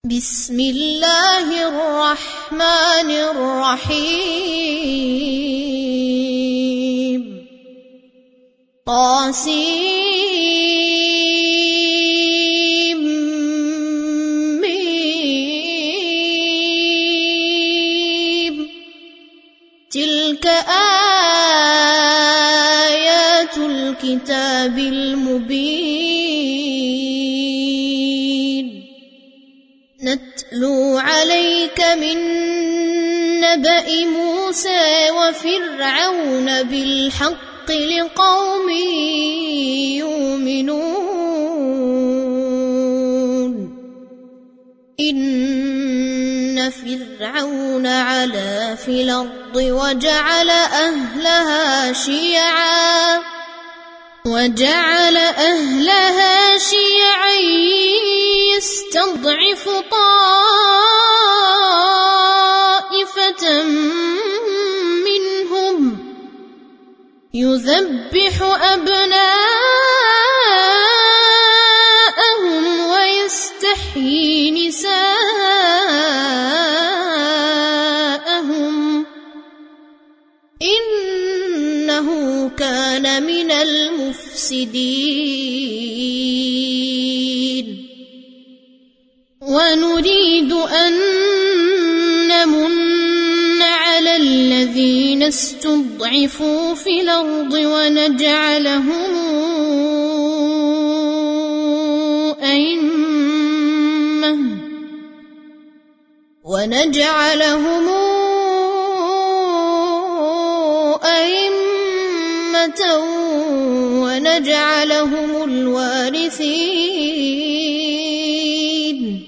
بسم الله الرحمن الرحيم تلك آيات الكتاب المبين نتلو عليك من نبأ موسى وفرعون بالحق لقوم يؤمنون إن فرعون علا في الأرض وجعل أهلها شيعا يستضعف طائفة منهم يذبح أبناءهم ويستحيي نساءهم إنه كان من المفسدين ونريد أن نمن على الذين استضعفوا في الأرض ونجعلهم أئمة ونجعلهم الوارثين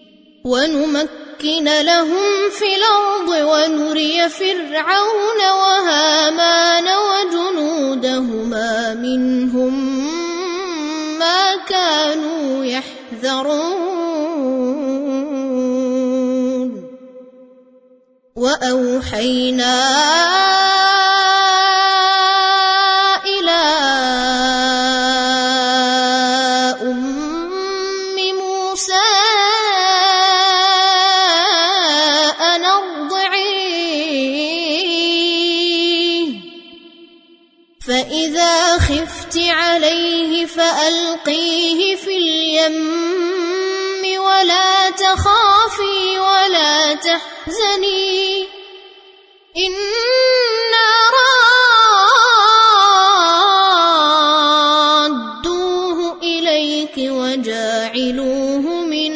ونمكن لهم في الأرض ونري فرعون وهامان وجنودهما منهم ما كانوا يحذرون وأوحينا إلى أم موسى أن أرضعيه فإذا خفت عليه فألقيه في اليم ولا تخافي ولا تحزني إنا رادوه إليك وجاعلوه من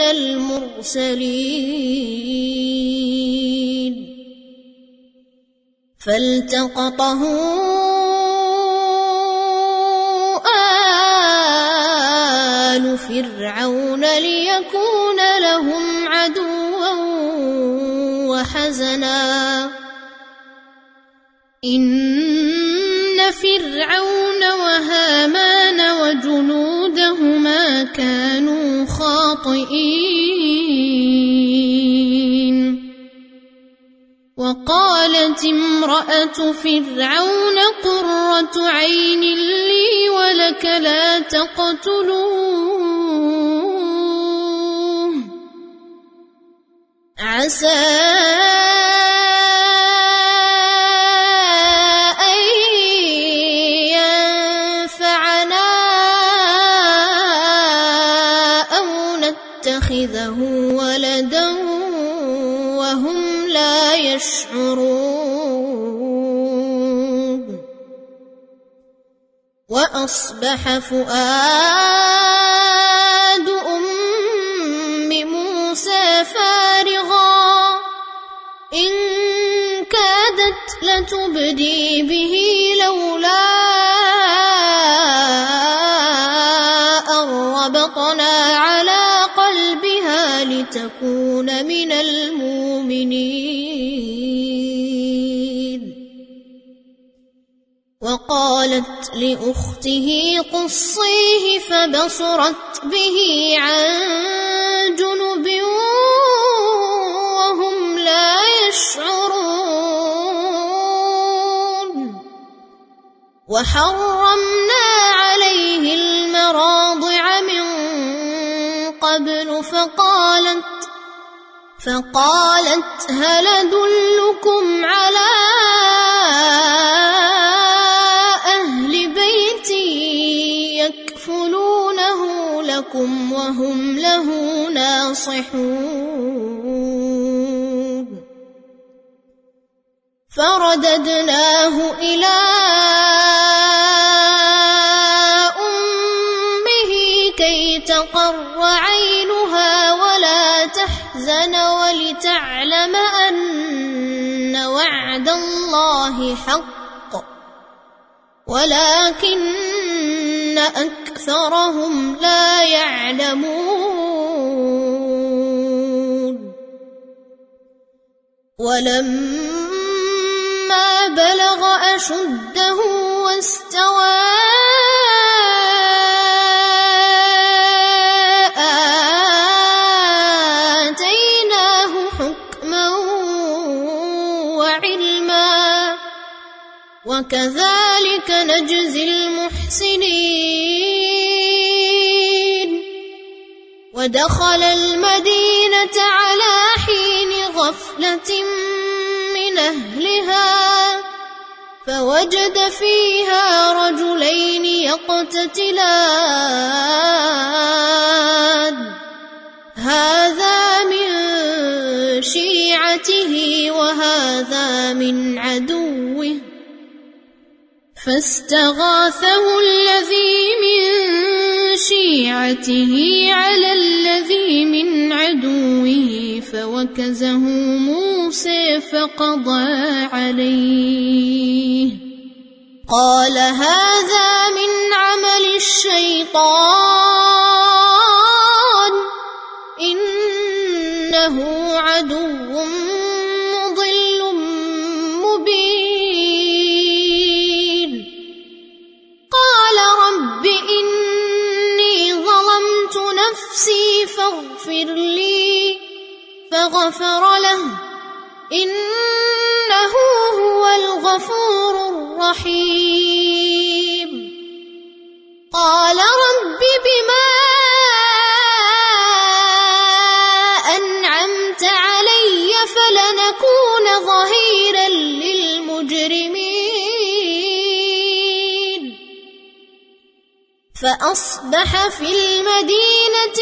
المرسلين فالتقطه آل فرعون ليكون لهم عدوا وحزنا إن فرعون وهامان وجنودهما كانوا خاطئين وقالت امرأة فرعون قرة عين لي ولك لا تقتلوه عسى أن ينفعنا أو نتخذه ولدا وهم لا يشعرون وأصبح فؤاد أم موسى فارغا إن كادت لتبدي به لولا أن ربطنا على قلبها لتكون من المؤمنين وقالت لأخته قصيه فبصرت به عن جنب وهم لا يشعرون وحرمنا عليه المراضع من قبل فقالت هل أدلكم على أهل بيت يكفلونه لكم وهم له ناصحون فرددناه إلى أمه كي تقر عينها ولا تحزن ولتعلم أن وعد الله حق ولكن أكثرهم لا يعلمون ولما بلغ أشده واستوى آتيناه حكما وعلما وكذلك نجزي المحسنين ودخل المدينة على حين غفلة من أهلها فوجد فيها رجلين يقتتلان هذا من شيعته وهذا من عدوه فاستغاثه الذي من شيعته على الذي من عدوه فوكزه موسى فقضى عليه قال هذا من عمل الشيطان إنه عدو مضل مبين قال رب إني ظلمت نفسي فاغفر لي فغفر له إنه هو الغفور الرحيم قال رب بما أنعمت علي فلنكون ظهيرا للمجرمين فأصبح في المدينة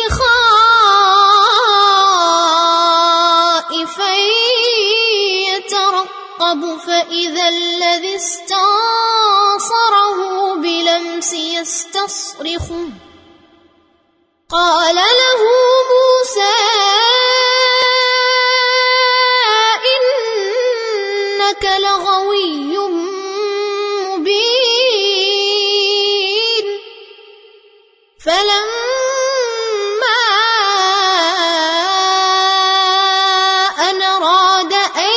خائفا يترقب فإذا الذي استنصره بلمس يستصرخه قال له موسى إنك لغوي مبين فلما أن أراد أن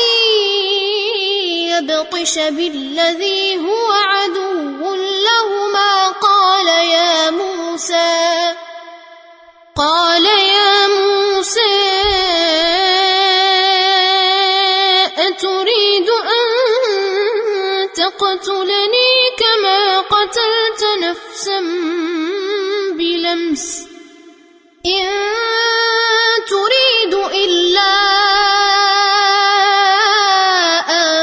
يبطش بالذي هو عدو لهما قال يا موسى أتريد أن تقتلني كما قتلت نفسا بلمس إن تريد إلا أن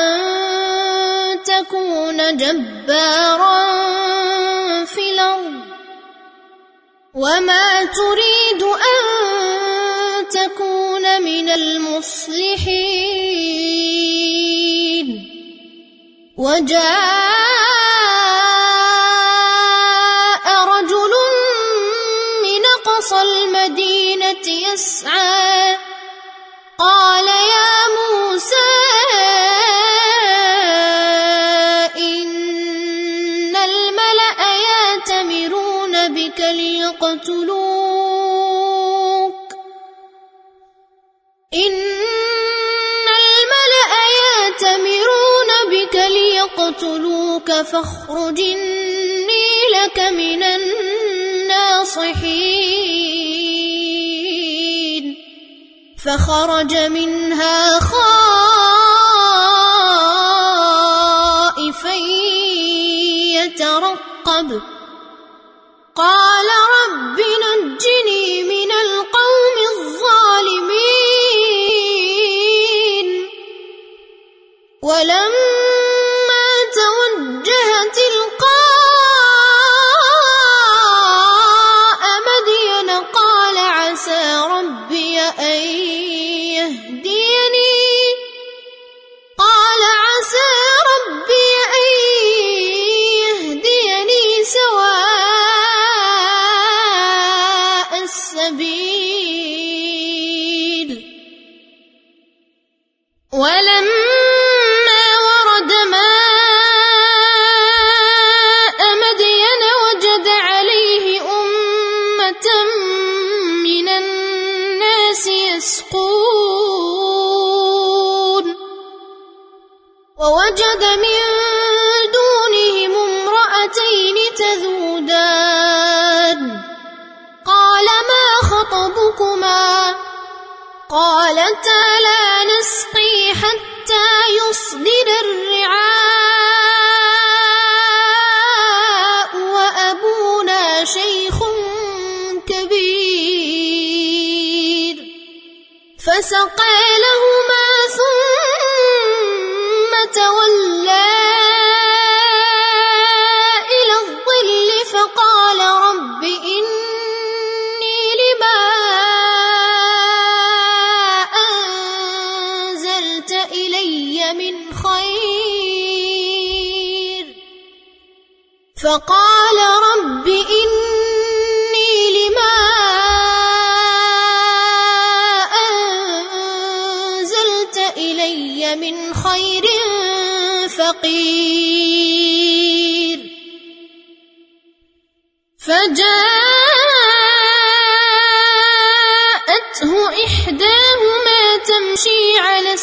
تكون جبارا في الأرض وما تريد أن تكون من المصلحين وجاء رجل من أقصى المدينة يسعى قال يا موسى إن الملأ يأتمرون بك ليقتلوك فاخرج إني لك من الناصحين فخرج منها خائفا يترقب قال رب نجني من القوم الظالمين ولما توجه تلقاء مدين قال عسى ربي أن يهديني سواء السبيل. ولما ورد ماء مدين وجد عليه أمة من الناس يسقون، ووجد من دونهم امرأتين تذودان، قال ما خطبكما؟ قالتا لا نسقي حتى يصدر الرعاء وأبونا شيخ كبير. فسقى لهما ثم تولى إلى الظل فقال رب إني لما أنزلت إلي من خير فقال رب إني لما أنزلت إلي من خير فقير. فجاءته إحداهما تمشي على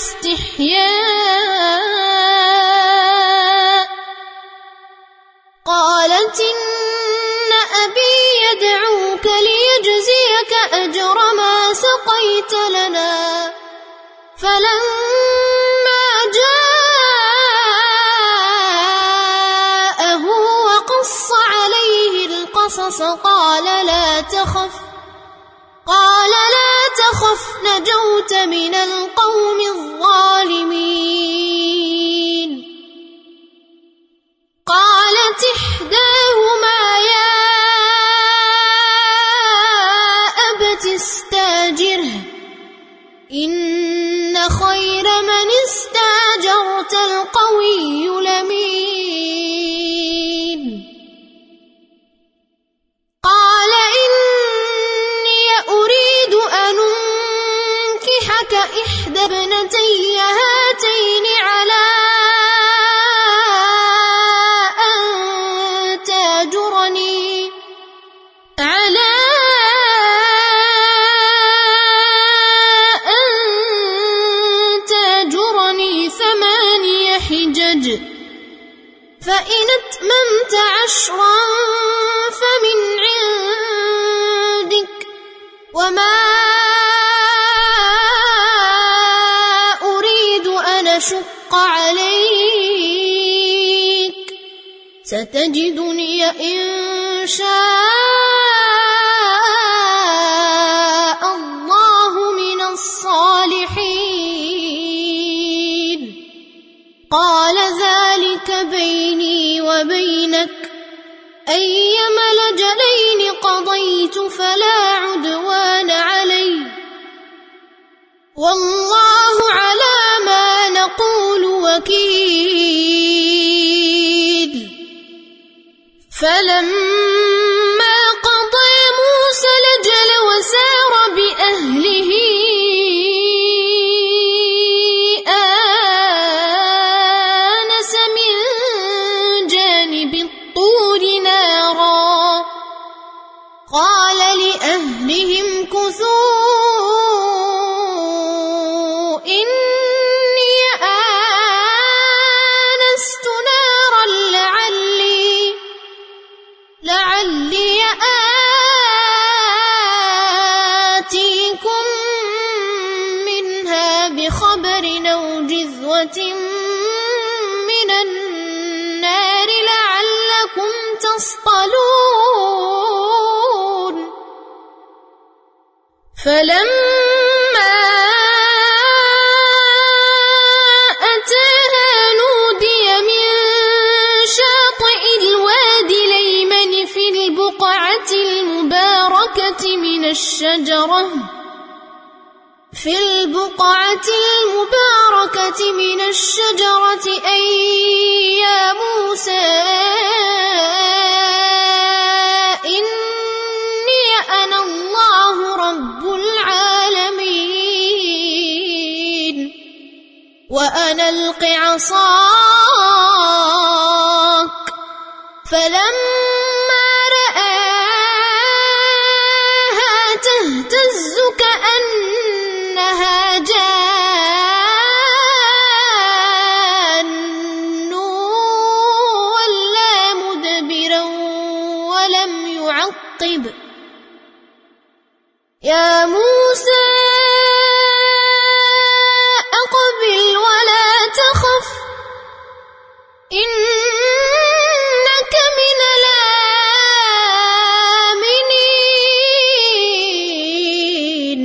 استحياء قالت إن أبي يدعوك ليجزيك أجر ما سقيت لنا. فلما جاءه وقص عليه القصص قال لا تخف نجوت من القوم الظالمين. قالت إحداهما يا أبت استاجره إن خير من استاجرت القوي الأمين. قال إني أريد أن أنكحك إحدى ابنتي هاتين على أن تاجرني 8 حجج فإن أتممت 10 فمن عندك وما أريد أن أشق عليك ستجدني إن شاء الله من الصالحين. قال ذلك بيني وبينك أيما الأجلين قضيت فلا عدوان علي والله على ما نقول وكيل. فلما قضى موسى الأجل وسار بأهله آنس من جانب الطور نارا قال لأهلهم كثوا إني آنست نارا لعلي آتيكم منها بخبر أو جذوة من النار لعلكم تصطلون. فلما أتاها في البقعة المباركة من الشجرة أي يا موسى إني أنا الله رب العالمين وأن ألق عصاك فلما رآها تهتز كأنها جان ولا مدبرا ولم يعقب يا موسى أقبل ولا تخف إنك من الآمنين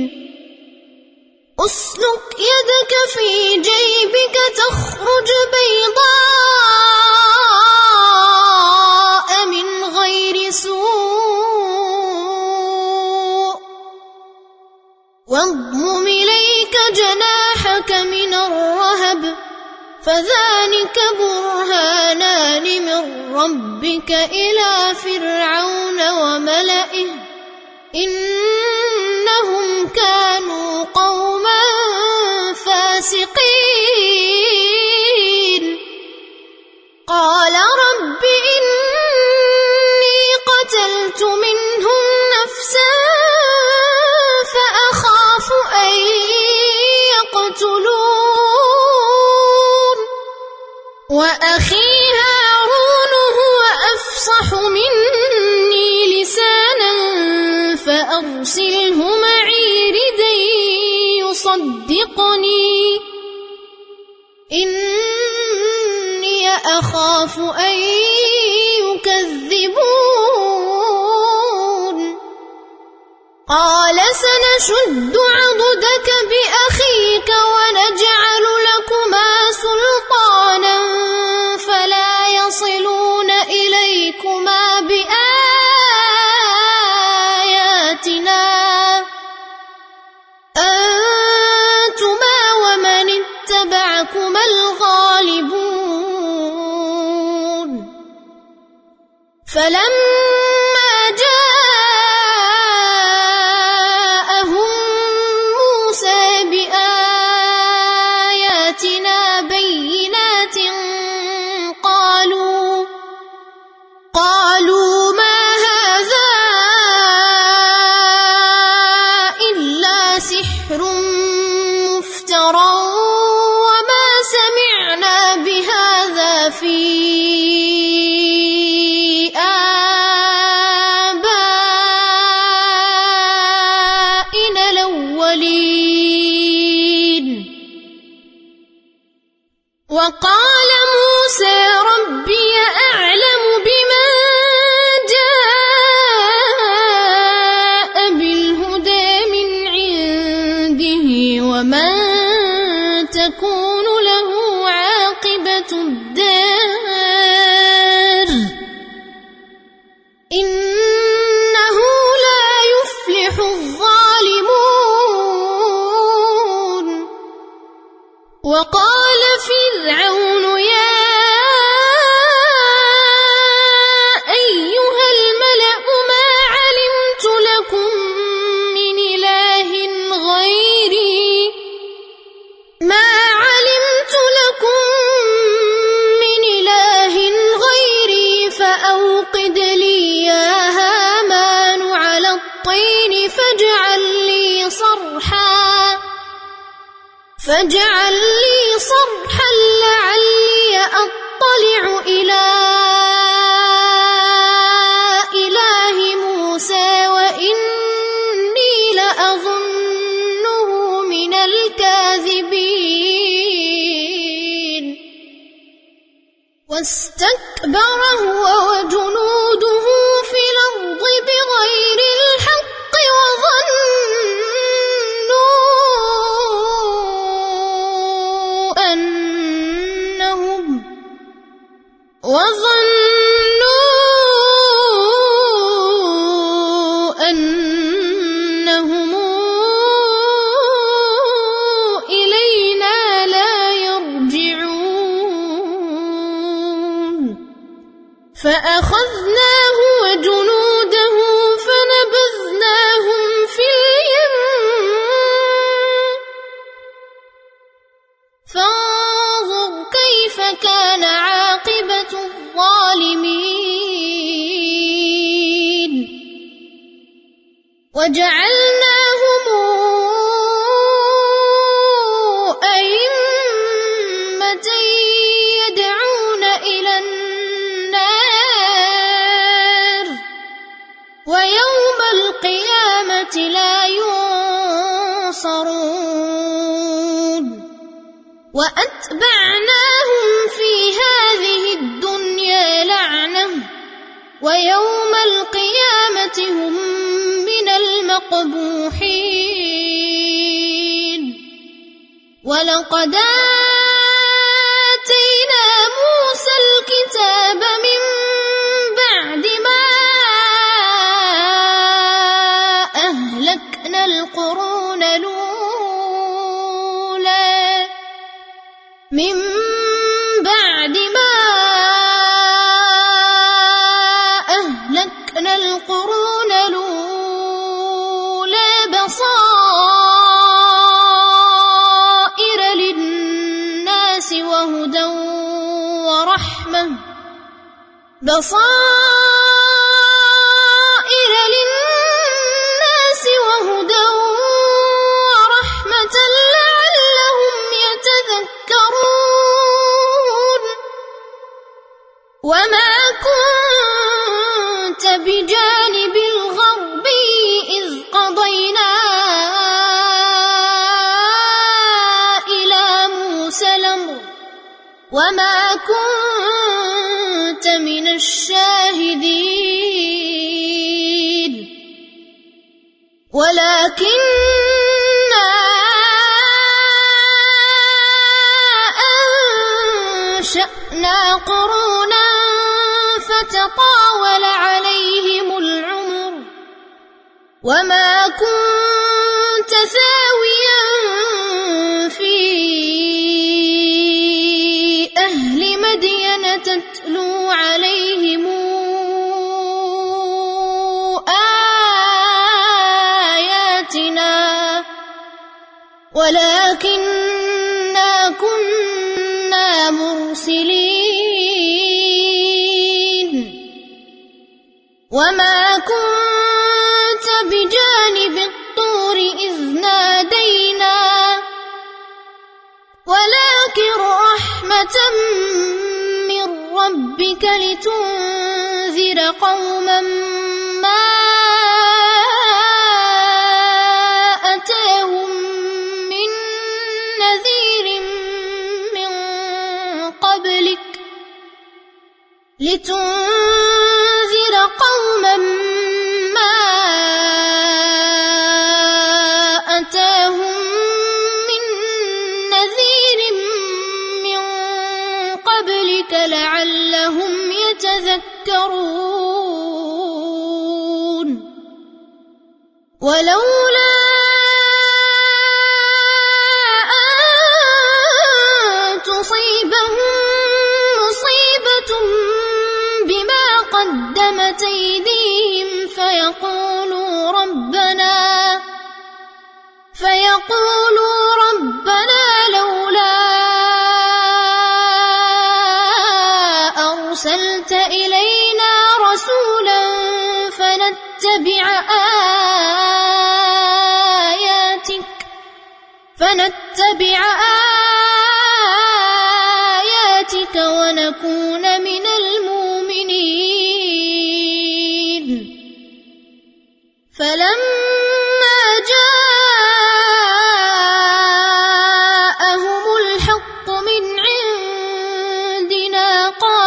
أسلك يدك في جيبك تخرج بيضاء من غير سوء واضمم إليك جناحك من الرهب فذلك برهانان من ربك إلى فرعون وملئه إنهم كانوا قوما فاسقين قال رب إني قتلت منهم نفسا فأخاف أن يقتلون وأخي هارون هو أفصح مني لسانا فأرسله معي ردا يصدقني إني أخاف أن يكذبون قال سنشد عضدك بأخيك ونجعل لكما سلطانا فلا يصلون إليكما بآياتنا أنتما ومن اتبعكما الغالبون فلما جاءهم موسى بآياتنا بينات قالوا ما هذا إلا سحر مفترى وما سمعنا بهذا في آبائنا الأولين وقال موسى ربي أعلم بمن جاء بالهدى من عنده ومن تكون له عاقبة الدار إنه لا يفلح الظالمون وقال فرعون يا أيها الملأ ما علمت لكم من إله غيري فأوقد لي يا هامان على الطين فاجعل لي صرحا لعلي أطلع إلى إله موسى وإني لأظنه من الكاذبين واستكبر هو وجنوده في الأرض بغير الحق وظنوا فأخذناه وجنوده فنبذناهم في اليم فانظر كيف كان عاقبة الظالمين وجعلناهم أئمة يدعون إلى النار ويوم القيامة لا ينصرون وأتبعناهم في هذه الدنيا لعنة ويوم القيامة هم من المقبوحين ولقد آتينا موسى الكتاب من بعد ما أهلكنا القرون الأولى من بعد ما أهلكنا القرون الأولى بصائر للناس وهدى ورحمة لعلهم يتذكرون وما كنت بجانب الغربي إذ قضينا إلى موسى الأمر وما كنت من الشاهدين ولكننا أنشأنا قرونا فتطاول عليهم العمر وما كنت ثاويا في أهل مدين تتلو عليهم آياتنا ولكننا كنا مرسلين وما كنت بجانب الطور إذ نادينا ولكن رحمة من ربك لتنذر قوما ما أتاهم من نذير من قبلك لتنذر قوما ما أتاهم من نذير من قبلك لعلهم يتذكرون ولولا أن تصيبهم مصيبة بما قدمت أيديهم فيقولوا ربنا لولا أرسلت إلينا رسولا فنتبع آياتك ونكون من المؤمنين فلما جاءهم الحق من عندنا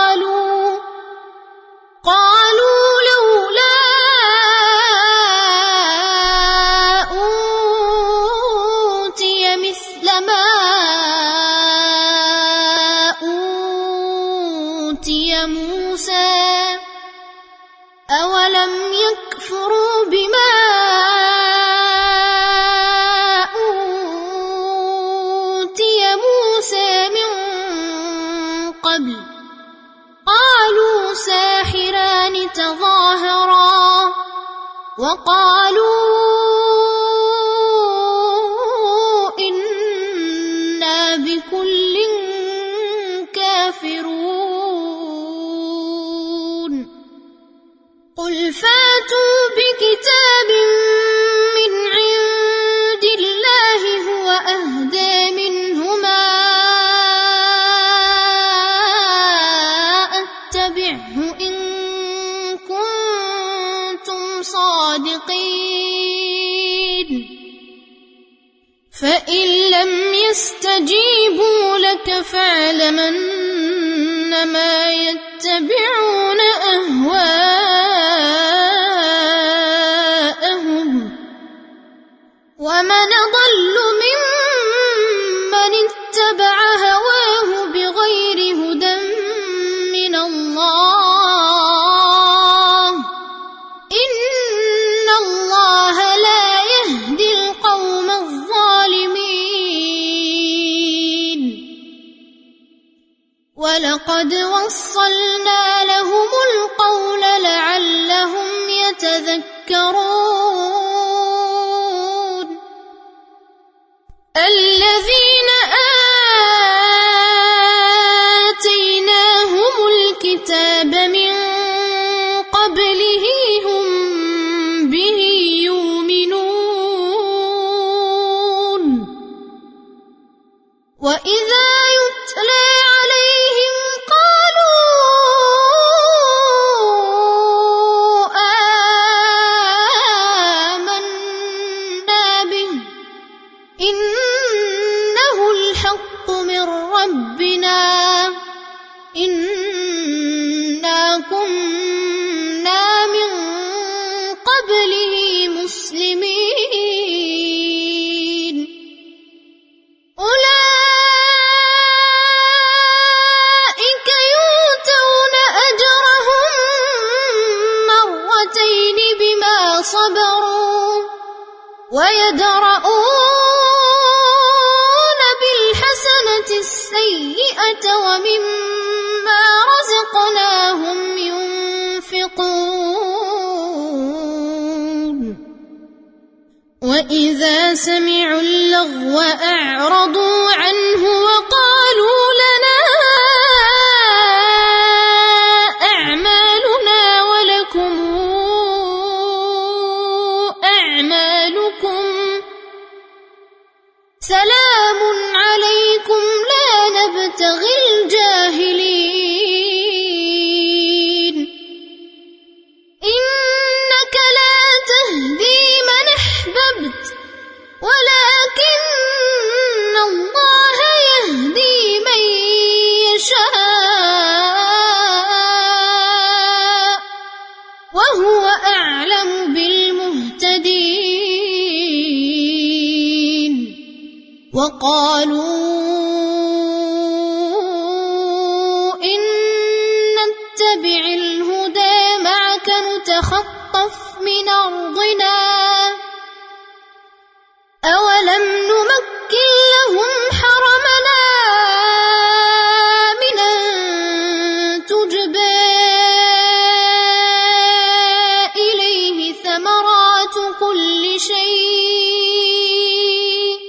قالوا لولا أوتي مثل ما أوتي موسى أولم يكفروا بما أوتي موسى من قبل قالوا ساحر وقالوا إنا بكل كافرون قل فاتوا بكتاب من عند الله هو أهدى منهما أتبعه إن كنتم صادقين فإن لم يستجيبوا لك فاعلم أنما يتبعون أهواءهم ومن أضل ممن اتبع هواه بغير هدى من الله إن الله لا يهدي القوم الظالمين ولقد وصلنا لهم القول لعلهم يتذكرون الذين آتيناهم الكتاب من قبله هم به يؤمنون وإذا يتلى عليهم قالوا آمنا به إنه الحق من ربنا إنا كنا من قبله مسلمين أولئك يؤتون أجرهم مرتين بما صبروا ويدرؤون بالحسنة السيئة ومما رزقناهم ينفقون وإذا سمعوا اللغو أعرضوا عنه وقالوا لنا أعمالنا ولكم أعمالكم سلام عليكم لا نبتغي الجاهلين إنك لا تهدي من أحببت ولكن الله يهدي من يشاء وهو أعلم بالمهتدين وقالوا إن نتبع الهدى معك نتخطف من أرضنا أولم نمكن لهم حرمنا آمنا تجبى إليه ثمرات كل شيء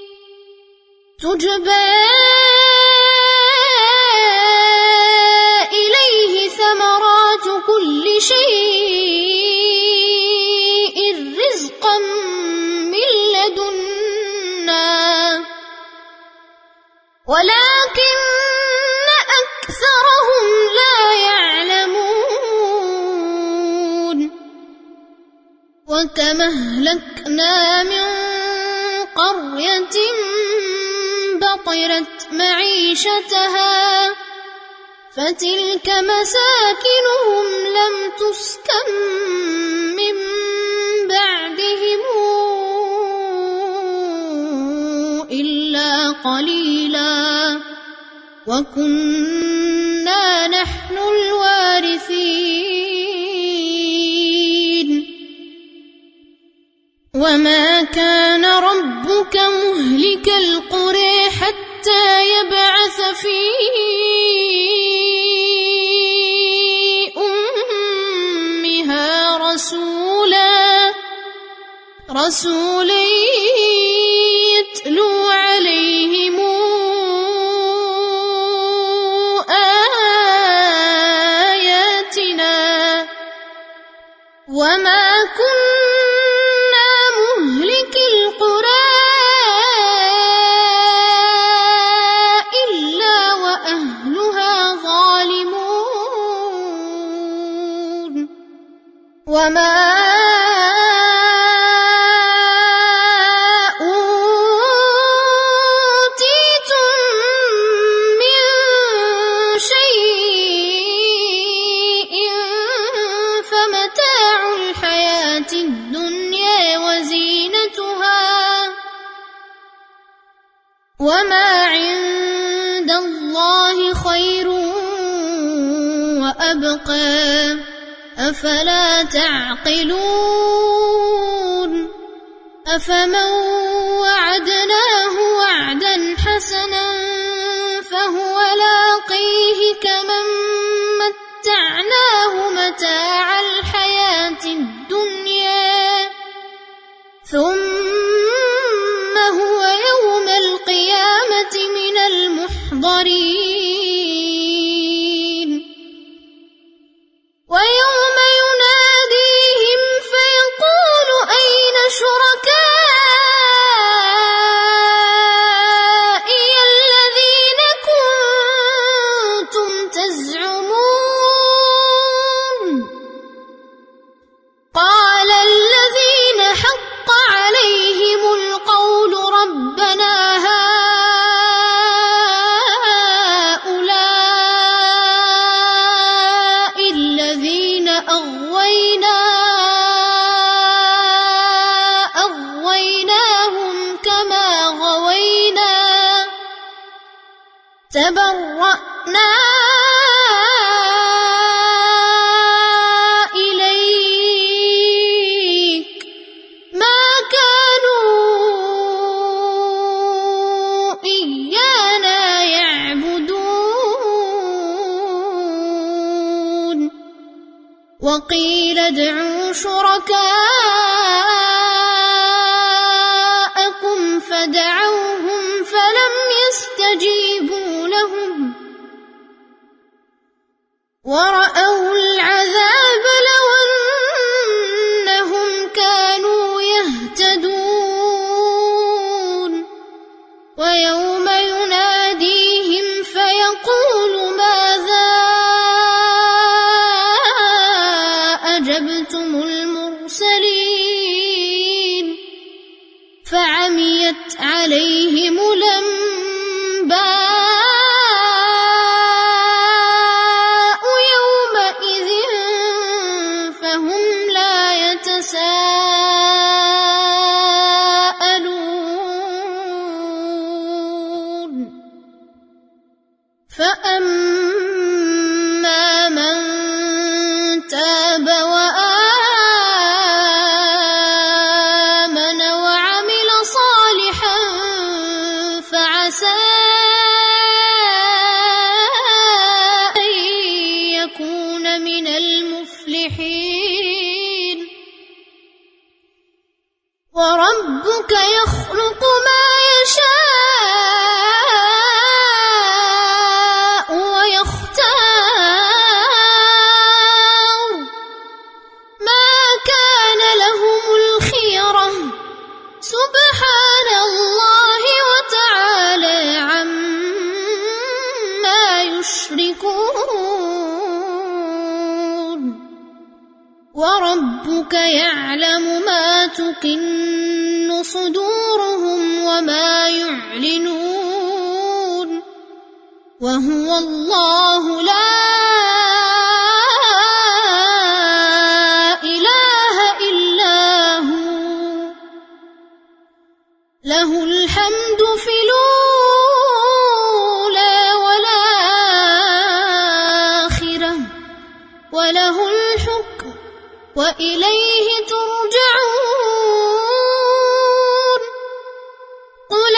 رزقا من لدنا ولكن أكثرهم لا يعلمون وكم أهلكنا من قرية بطرت معيشتها فتلك مساكنهم لم تسكن من بعدهم إلا قليلا وكنا نحن الوارثين وما كان ربك مهلك القرى حتى يبعث في أمها رسولا رسولا يتلو عليهم آياتنا وما كنا مهلك القرى إلا وأهلها ظالمون وما وما عند الله خير وأبقى أفلا تعقلون أفمن وعدناه وعدا حسنا فهو لاقيه كمن متعناه متاع الحياة الدنيا ثم هو يوم القيامة من المحضرين ويوم يناديهم فيقول أين شركائي الذين كنتم تزعمون قال الذين حق عليهم القول ربنا هؤلاء الذين أغويناهم كما غوينا تبرأنا إليك ما كانوا إيانا يعبدون وقيل ادعوا شركاءكم فدعوهم فلم يستجيبوا لهم ورأوا العذاب لو أنهم كانوا يهتدون ويوم يناديهم فيقول ماذا أجبتم المرسلين فعميت عليهم الأنباء يومئذ فهم لا يتساءلون فأما من تاب وآمن وعمل صالحا فعسى أن يكون من المفلحين وربك يخلق ما يشاء ويختار ما كان لهم الخيرة سبحان الله وتعالى عما يشركون وربك يعلم ما تكن صدورهم وما يعلنون وهو الله لا إله إلا هو له الحمد في الأولى والآخرة وله الحكم وإليه ترجعون قل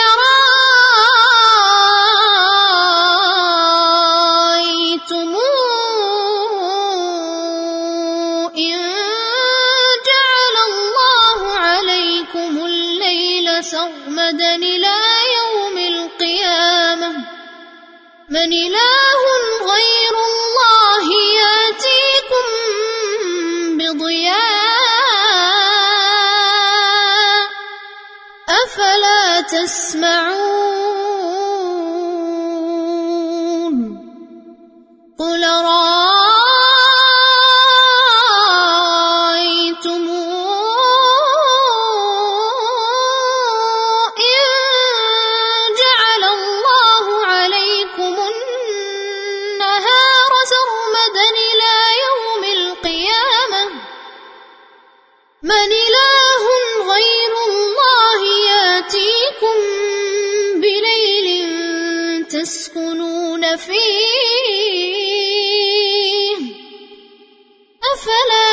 رأيتم إن جعل الله عليكم من إله غير الله يأتيكم بضياء أفلا تسمعون قل رأيتم إن جعل الله عليكم النهار سرمدا إلى يوم القيامة من إله غير الله يأتيكم بليل تسكنون فيه أفلا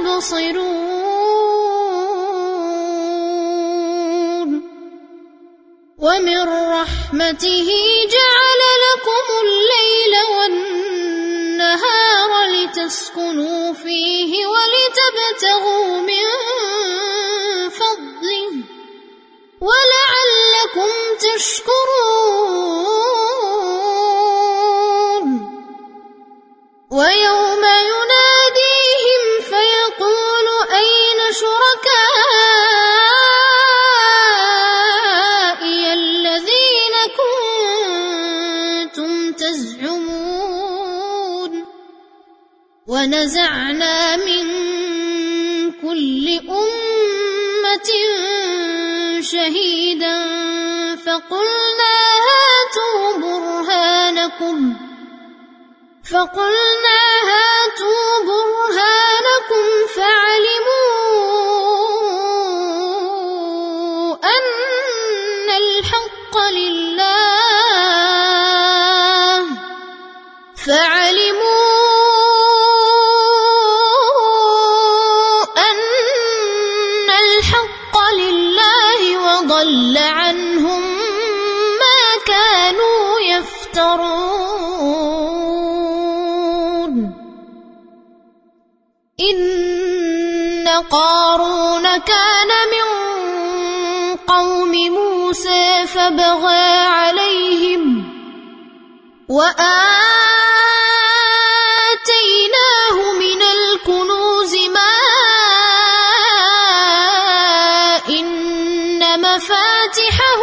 تبصرون ومن رحمته جعل لكم الليل والنهار لتسكنوا فيه ولتبتغوا من فضله ولعلكم تشكرون ويوم يناديهم فيقول أين شركائي الذين كنتم تزعمون ونزعنا من كل أمة شهيدا فقلنا هاتوا برهانكم فعلموا أن الحق لله وضل عنهم ما كانوا يفترون إن قارون كان من قوم موسى فبغى عليهم وآتيناه من الكنوز ما إن مفاتحه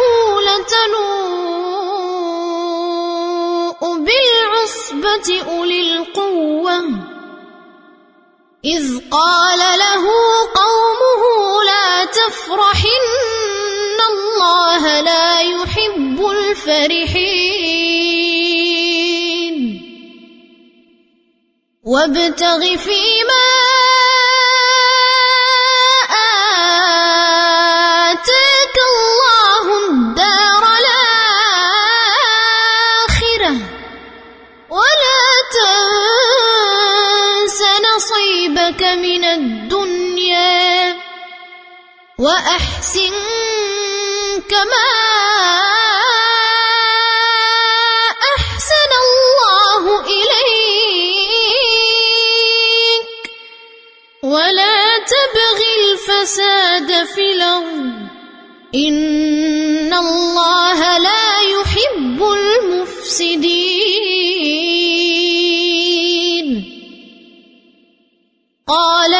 لتنوء بالعصبة أولي القوة إذ قال له قومه لا تفرح إن الله لا يحب الفرحين وابتغ فيما آتاك الله الدار الآخرة ولا تنس نصيبك من الدنيا وأحسن كما أحسن الله إليك ولا تبغ الفساد في الأرض إن الله لا يحب المفسدين قال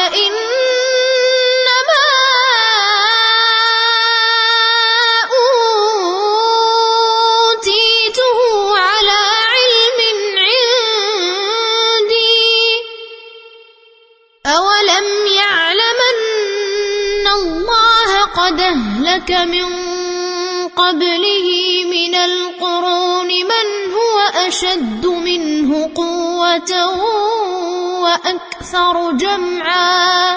إنما أوتيته على علم عندي أولم يعلم أن الله قد أهلك من قبله من القرون من هو أشد منه قوة وأكثر جمعا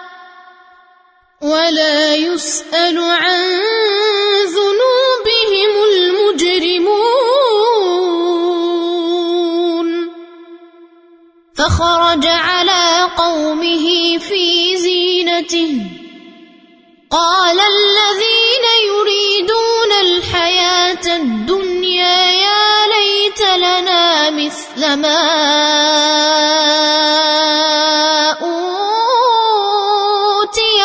ولا يسأل عن ذنوبهم المجرمون فخرج على قومه في زينته قال الذين يريدون الحياة الدنيا يا ليت لنا مثل ما أوتي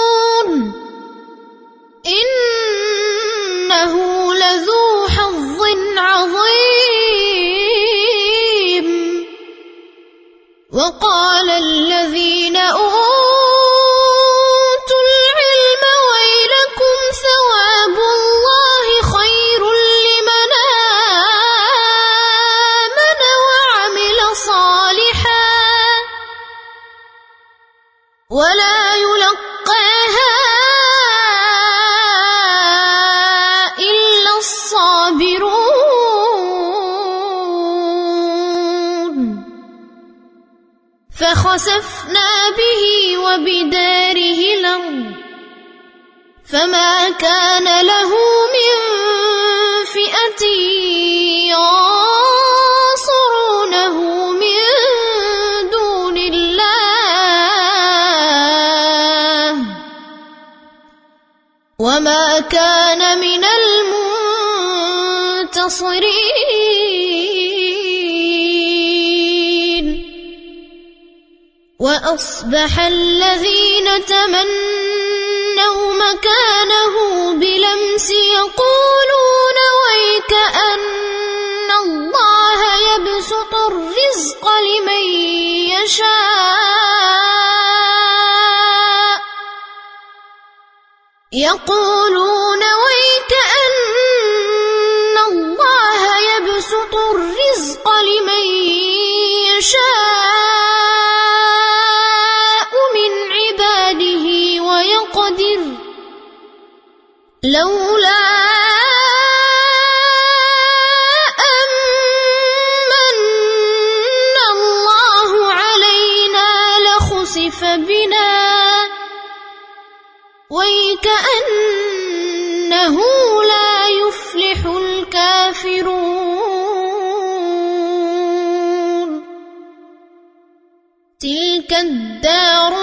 قارون إنه لذو حظ وقال الذين أوتوا العلم ويلكم ثواب الله خير لمن آمن وعمل صالحا ولا يلقاها إلا الصابرون فخسفنا به وبداره الأرض فما كان له من فئة ينصرونه من دون الله وما كان من المنتصرين وأصبح الذين تمنوا مكانه بلمس يقولون ويكأن الله يبسط الرزق لمن يشاء يقولون ويكأن الله يبسط الرزق لمن يشاء من عباده ويقدر لولا أمن الله علينا لخسف بنا ويكأنه لا يفلح الكافرون تلك الدار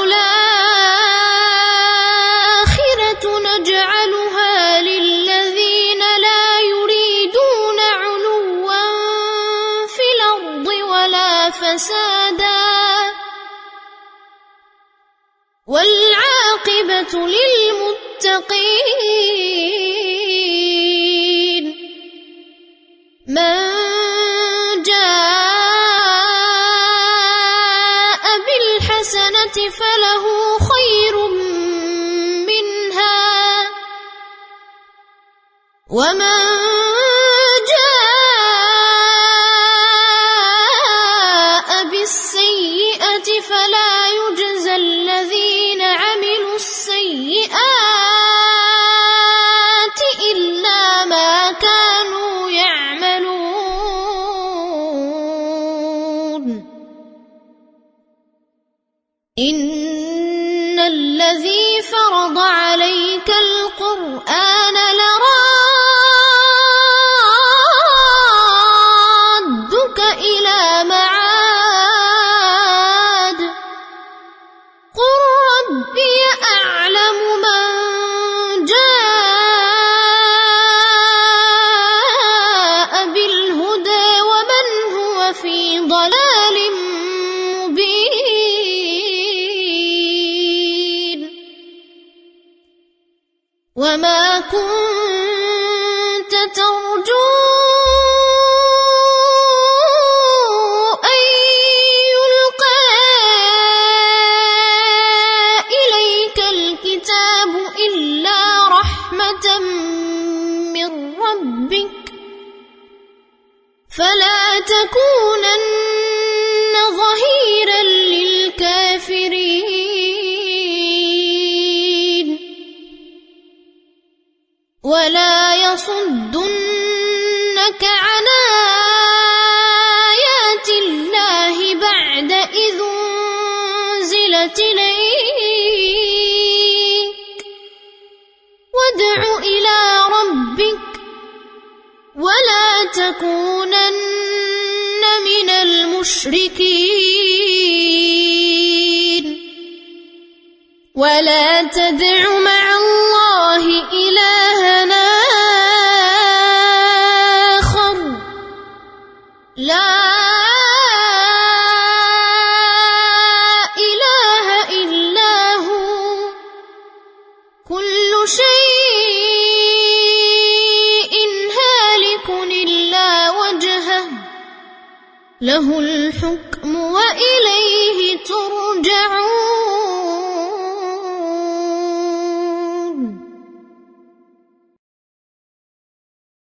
الآخرة نجعلها للذين لا يريدون علوا في الأرض ولا فسادا والعاقبة للمتقين من جاء بالحسنة فله خير منها ومن جاء بالسيئة فلا يجزى الذين عملوا السيئات إلا ما كانوا يعملون إن الذي فرض عليك القرآن لرادك إلى معاد قل ربي أعلم من جاء بالهدى ومن هو في ضلال مبين وما كنت ترجو أن يلقى إليك الكتاب إلا رحمة من ربك فلا تكونن ظهيرا للكافرين ولا يصدنك عن آيات الله بعد إذ أنزلت إليك وادع إلى ربك ولا تكونن من المشركين ولا تدع مع الله إلهنا آخر لا إله إلا هو كل شيء هالك إلا وجهه له الحكم وإليه ترجعون.